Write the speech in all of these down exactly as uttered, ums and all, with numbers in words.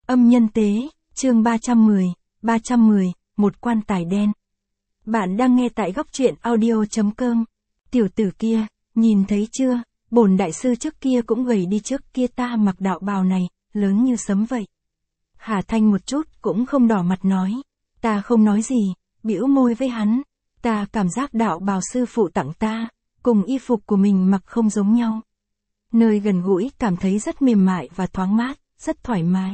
Âm nhân tế, chương ba trăm mười, ba trăm mười, một quan tài đen. Bạn đang nghe tại góc truyện audio chấm com. Tiểu tử kia, nhìn thấy chưa, bổn đại sư trước kia cũng gầy đi, trước kia ta mặc đạo bào này, lớn như sấm vậy. Hà Thanh một chút cũng không đỏ mặt nói. Ta không nói gì, bĩu môi với hắn. Ta cảm giác đạo bào sư phụ tặng ta, cùng y phục của mình mặc không giống nhau. Nơi gần gũi cảm thấy rất mềm mại và thoáng mát, rất thoải mái.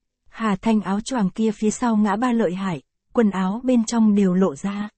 Hà Thanh áo choàng kia phía sau ngã ba lợi hại, quần áo bên trong đều lộ ra.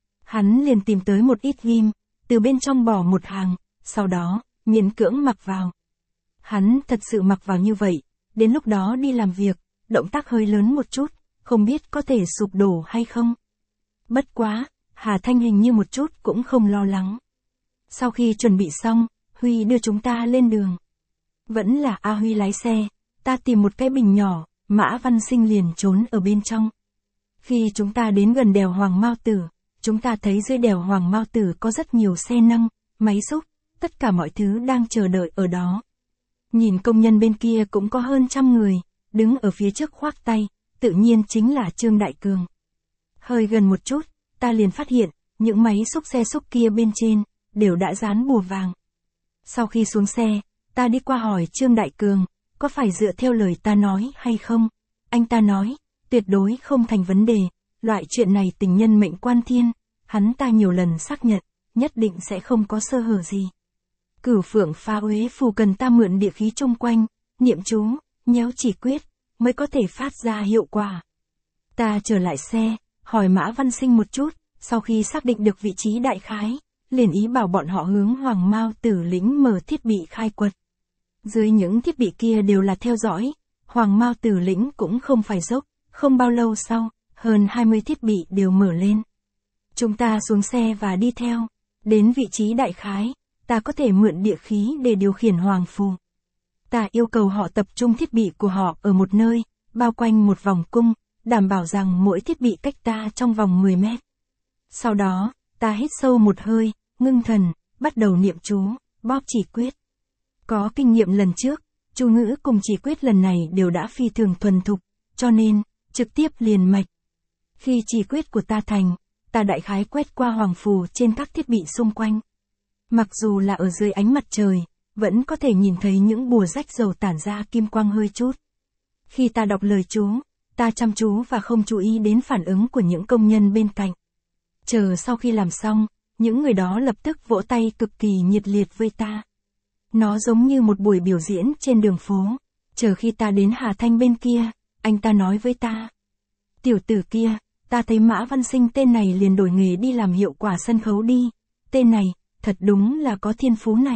Hắn liền tìm tới một ít ghim, từ bên trong bỏ một hàng, sau đó, miễn cưỡng mặc vào. Hắn thật sự mặc vào như vậy, đến lúc đó đi làm việc, động tác hơi lớn một chút, không biết có thể sụp đổ hay không. Bất quá, Hà Thanh hình như một chút cũng không lo lắng. Sau khi chuẩn bị xong, Huy đưa chúng ta lên đường. Vẫn là A Huy lái xe, ta tìm một cái bình nhỏ, Mã Văn Sinh liền trốn ở bên trong. Khi chúng ta đến gần đèo Hoàng Mao Tử, chúng ta thấy dưới đèo Hoàng Mao Tử có rất nhiều xe nâng, máy xúc, tất cả mọi thứ đang chờ đợi ở đó. Nhìn công nhân bên kia cũng có hơn trăm người, đứng ở phía trước khoác tay, tự nhiên chính là Trương Đại Cường. Hơi gần một chút, ta liền phát hiện, những máy xúc xe xúc kia bên trên, đều đã dán bùa vàng. Sau khi xuống xe, ta đi qua hỏi Trương Đại Cường, có phải dựa theo lời ta nói hay không? Anh ta nói, tuyệt đối không thành vấn đề, loại chuyện này tình nhân mệnh quan thiên, hắn ta nhiều lần xác nhận, nhất định sẽ không có sơ hở gì. Cửu Phượng Phá Uế Phù cần ta mượn địa khí chung quanh, niệm chú, nhéo chỉ quyết, mới có thể phát ra hiệu quả. Ta trở lại xe, hỏi Mã Văn Sinh một chút, sau khi xác định được vị trí đại khái, liền ý bảo bọn họ hướng Hoàng Mao Tử lĩnh mở thiết bị khai quật. Dưới những thiết bị kia đều là theo dõi, Hoàng Mao Tử lĩnh cũng không phải dốc, không bao lâu sau, hơn hai mươi thiết bị đều mở lên. Chúng ta xuống xe và đi theo, đến vị trí đại khái, ta có thể mượn địa khí để điều khiển Hoàng Phù. Ta yêu cầu họ tập trung thiết bị của họ ở một nơi, bao quanh một vòng cung, đảm bảo rằng mỗi thiết bị cách ta trong vòng mười mét. Sau đó, ta hít sâu một hơi, ngưng thần, bắt đầu niệm chú, bóp chỉ quyết. Có kinh nghiệm lần trước, chú ngữ cùng chỉ quyết lần này đều đã phi thường thuần thục, cho nên, trực tiếp liền mạch. Khi chỉ quyết của ta thành, ta đại khái quét qua Hoàng Phù trên các thiết bị xung quanh. Mặc dù là ở dưới ánh mặt trời, vẫn có thể nhìn thấy những bùa rách dầu tản ra kim quang hơi chút. Khi ta đọc lời chú, ta chăm chú và không chú ý đến phản ứng của những công nhân bên cạnh. Chờ sau khi làm xong, những người đó lập tức vỗ tay cực kỳ nhiệt liệt với ta. Nó giống như một buổi biểu diễn trên đường phố. Chờ khi ta đến Hà Thanh bên kia, anh ta nói với ta. Tiểu tử kia, ta thấy Mã Văn Sinh tên này liền đổi nghề đi làm hiệu quả sân khấu đi. Tên này, thật đúng là có thiên phú này.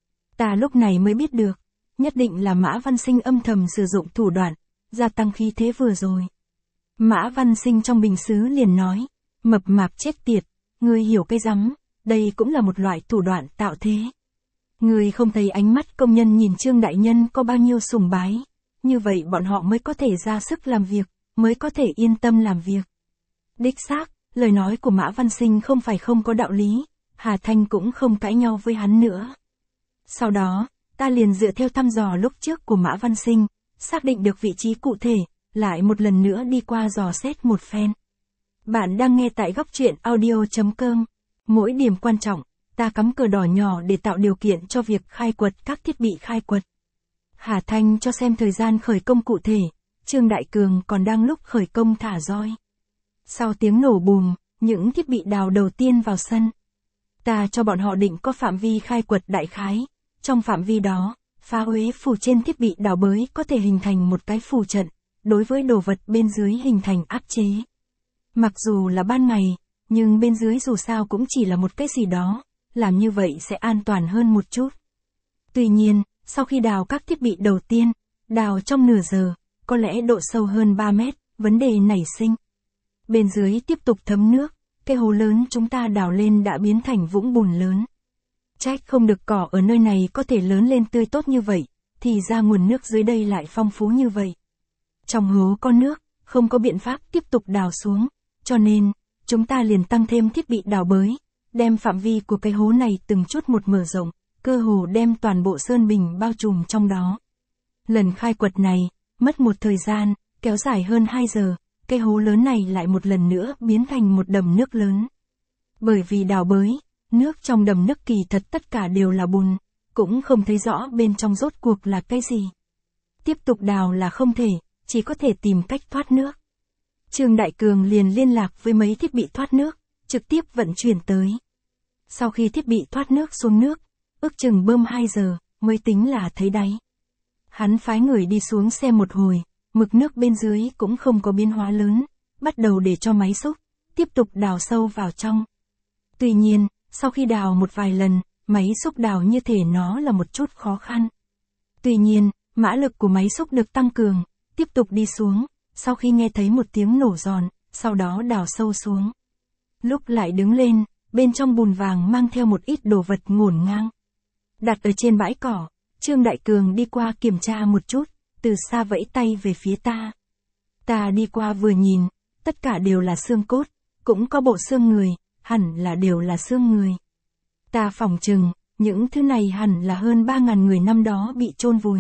Ta lúc này mới biết được, nhất định là Mã Văn Sinh âm thầm sử dụng thủ đoạn, gia tăng khí thế vừa rồi. Mã Văn Sinh trong bình sứ liền nói, mập mạp chết tiệt, ngươi hiểu cái rắm, đây cũng là một loại thủ đoạn tạo thế. Ngươi không thấy ánh mắt công nhân nhìn Trương Đại Nhân có bao nhiêu sùng bái, như vậy bọn họ mới có thể ra sức làm việc, mới có thể yên tâm làm việc. Đích xác, lời nói của Mã Văn Sinh không phải không có đạo lý, Hà Thanh cũng không cãi nhau với hắn nữa. Sau đó, ta liền dựa theo thăm dò lúc trước của Mã Văn Sinh, xác định được vị trí cụ thể, lại một lần nữa đi qua dò xét một phen. Bạn đang nghe tại góc truyện audio chấm com. Mỗi điểm quan trọng, ta cắm cờ đỏ nhỏ để tạo điều kiện cho việc khai quật các thiết bị khai quật. Hà Thanh cho xem thời gian khởi công cụ thể, Trương Đại Cường còn đang lúc khởi công thả roi. Sau tiếng nổ bùm, những thiết bị đào đầu tiên vào sân. Ta cho bọn họ định có phạm vi khai quật đại khái, trong phạm vi đó, phá uế phù trên thiết bị đào bới có thể hình thành một cái phù trận, đối với đồ vật bên dưới hình thành áp chế. Mặc dù là ban ngày, nhưng bên dưới dù sao cũng chỉ là một cái gì đó, làm như vậy sẽ an toàn hơn một chút. Tuy nhiên, sau khi đào các thiết bị đầu tiên, đào trong nửa giờ, có lẽ độ sâu hơn ba mét, vấn đề nảy sinh. Bên dưới tiếp tục thấm nước, cái hố lớn chúng ta đào lên đã biến thành vũng bùn lớn. Trách không được cỏ ở nơi này có thể lớn lên tươi tốt như vậy, thì ra nguồn nước dưới đây lại phong phú như vậy. Trong hố có nước, không có biện pháp tiếp tục đào xuống, cho nên, chúng ta liền tăng thêm thiết bị đào bới, đem phạm vi của cái hố này từng chút một mở rộng, cơ hồ đem toàn bộ sơn bình bao trùm trong đó. Lần khai quật này, Mất một thời gian, kéo dài hơn hai giờ, cái hố lớn này lại một lần nữa biến thành một đầm nước lớn. Bởi vì đào bới, nước trong đầm nước kỳ thật tất cả đều là bùn, cũng không thấy rõ bên trong rốt cuộc là cái gì. Tiếp tục đào là không thể, chỉ có thể tìm cách thoát nước. Trương Đại Cường liền liên lạc với mấy thiết bị thoát nước, trực tiếp vận chuyển tới. Sau khi thiết bị thoát nước xuống nước, ước chừng bơm hai giờ, mới tính là thấy đáy. Hắn phái người đi xuống xem một hồi, mực nước bên dưới cũng không có biến hóa lớn, bắt đầu để cho máy xúc, tiếp tục đào sâu vào trong. Tuy nhiên, sau khi đào một vài lần, máy xúc đào như thể nó là một chút khó khăn. Tuy nhiên, mã lực của máy xúc được tăng cường, tiếp tục đi xuống, sau khi nghe thấy một tiếng nổ giòn, sau đó đào sâu xuống. Lúc lại đứng lên, bên trong bùn vàng mang theo một ít đồ vật ngổn ngang. Đặt ở trên bãi cỏ, Trương Đại Cường đi qua kiểm tra một chút, từ xa vẫy tay về phía ta. Ta đi qua vừa nhìn, tất cả đều là xương cốt, cũng có bộ xương người, hẳn là đều là xương người. Ta phỏng chừng, những thứ này hẳn là hơn ba ngàn người năm đó bị chôn vùi.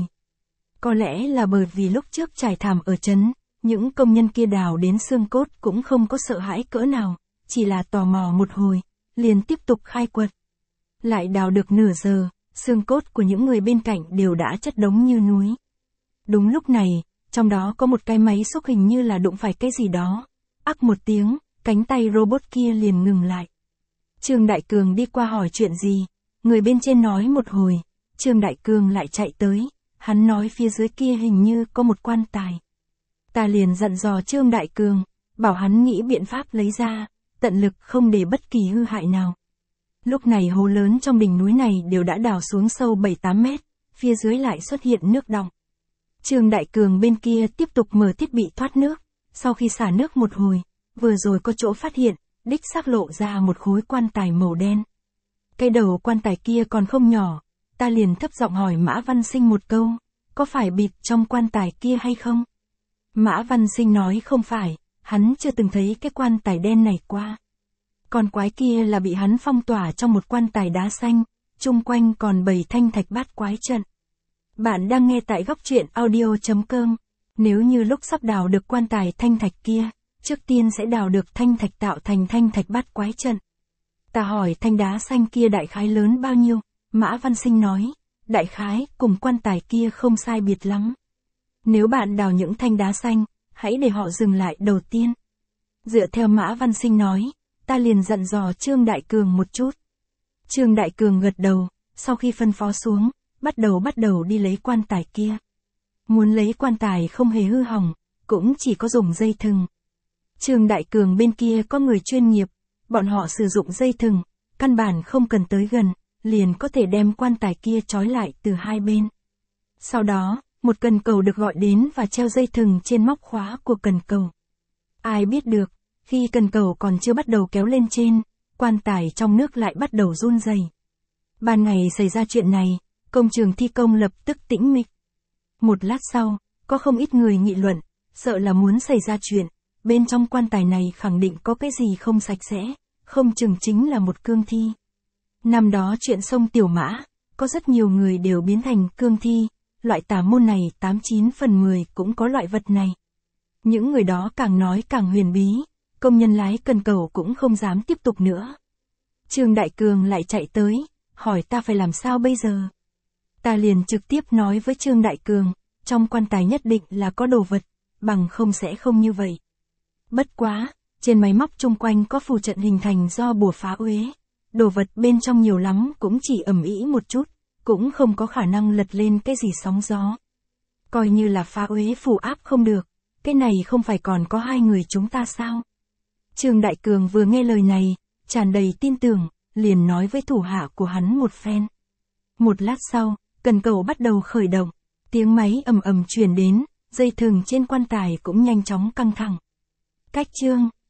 Có lẽ là bởi vì lúc trước trải thảm ở trấn, những công nhân kia đào đến xương cốt cũng không có sợ hãi cỡ nào, chỉ là tò mò một hồi, liền tiếp tục khai quật. Lại đào được nửa giờ, xương cốt của những người bên cạnh đều đã chất đống như núi. Đúng lúc này, trong đó có một cái máy xúc hình như là đụng phải cái gì đó. Ắc một tiếng, cánh tay robot kia liền ngừng lại. Trương Đại Cường đi qua hỏi chuyện gì, người bên trên nói một hồi, Trương Đại Cường lại chạy tới, hắn nói phía dưới kia hình như có một quan tài. Ta liền dặn dò Trương Đại Cường, bảo hắn nghĩ biện pháp lấy ra, tận lực không để bất kỳ hư hại nào. Lúc này hố lớn trong đỉnh núi này đều đã đào xuống sâu bảy tám mét, phía dưới lại xuất hiện nước đọng. Trương Đại Cường bên kia tiếp tục mở thiết bị thoát nước, sau khi xả nước một hồi, vừa rồi có chỗ phát hiện, đích xác lộ ra một khối quan tài màu đen. Cái đầu quan tài kia còn không nhỏ, ta liền thấp giọng hỏi Mã Văn Sinh một câu, có phải bịt trong quan tài kia hay không? Mã Văn Sinh nói không phải, hắn chưa từng thấy cái quan tài đen này qua. Con quái kia là bị hắn phong tỏa trong một quan tài đá xanh, chung quanh còn bầy thanh thạch bát quái trận. Bạn đang nghe tại góc truyện audio chấm com. Nếu như lúc sắp đào được quan tài thanh thạch kia, trước tiên sẽ đào được thanh thạch tạo thành thanh thạch bát quái trận. Ta hỏi thanh đá xanh kia đại khái lớn bao nhiêu, Mã Văn Sinh nói, đại khái cùng quan tài kia không sai biệt lắm. Nếu bạn đào những thanh đá xanh, hãy để họ dừng lại đầu tiên. Dựa theo Mã Văn Sinh nói, ta liền dặn dò Trương Đại Cường một chút. Trương Đại Cường gật đầu, sau khi phân phó xuống, bắt đầu bắt đầu đi lấy quan tài kia. Muốn lấy quan tài không hề hư hỏng, cũng chỉ có dùng dây thừng. Trương Đại Cường bên kia có người chuyên nghiệp, bọn họ sử dụng dây thừng, căn bản không cần tới gần, liền có thể đem quan tài kia trói lại từ hai bên. Sau đó, một cần cầu được gọi đến và treo dây thừng trên móc khóa của cần cầu. Ai biết được, khi cần cầu còn chưa bắt đầu kéo lên trên, quan tài trong nước lại bắt đầu run rẩy. Ban ngày xảy ra chuyện này, công trường thi công lập tức tĩnh mịch. Một lát sau, có không ít người nghị luận, sợ là muốn xảy ra chuyện, bên trong quan tài này khẳng định có cái gì không sạch sẽ, không chừng chính là một cương thi. Năm đó chuyện sông Tiểu Mã, có rất nhiều người đều biến thành cương thi, loại tà môn này tám chín phần mười cũng có loại vật này. Những người đó càng nói càng huyền bí, công nhân lái cần cầu cũng không dám tiếp tục nữa. Trương Đại Cường lại chạy tới, hỏi ta phải làm sao bây giờ. Ta liền trực tiếp nói với Trương Đại Cường, trong quan tài nhất định là có đồ vật, bằng không sẽ không như vậy. Bất quá, trên máy móc chung quanh có phù trận hình thành do bùa phá uế, đồ vật bên trong nhiều lắm cũng chỉ ầm ĩ một chút, cũng không có khả năng lật lên cái gì sóng gió. Coi như là phá uế phù áp không được, cái này không phải còn có hai người chúng ta sao? Trương Đại Cường vừa nghe lời này, tràn đầy tin tưởng, liền nói với thủ hạ của hắn một phen. Một lát sau, cần cầu bắt đầu khởi động, tiếng máy ầm ầm truyền đến, dây thừng trên quan tài cũng nhanh chóng căng thẳng. Cách Trương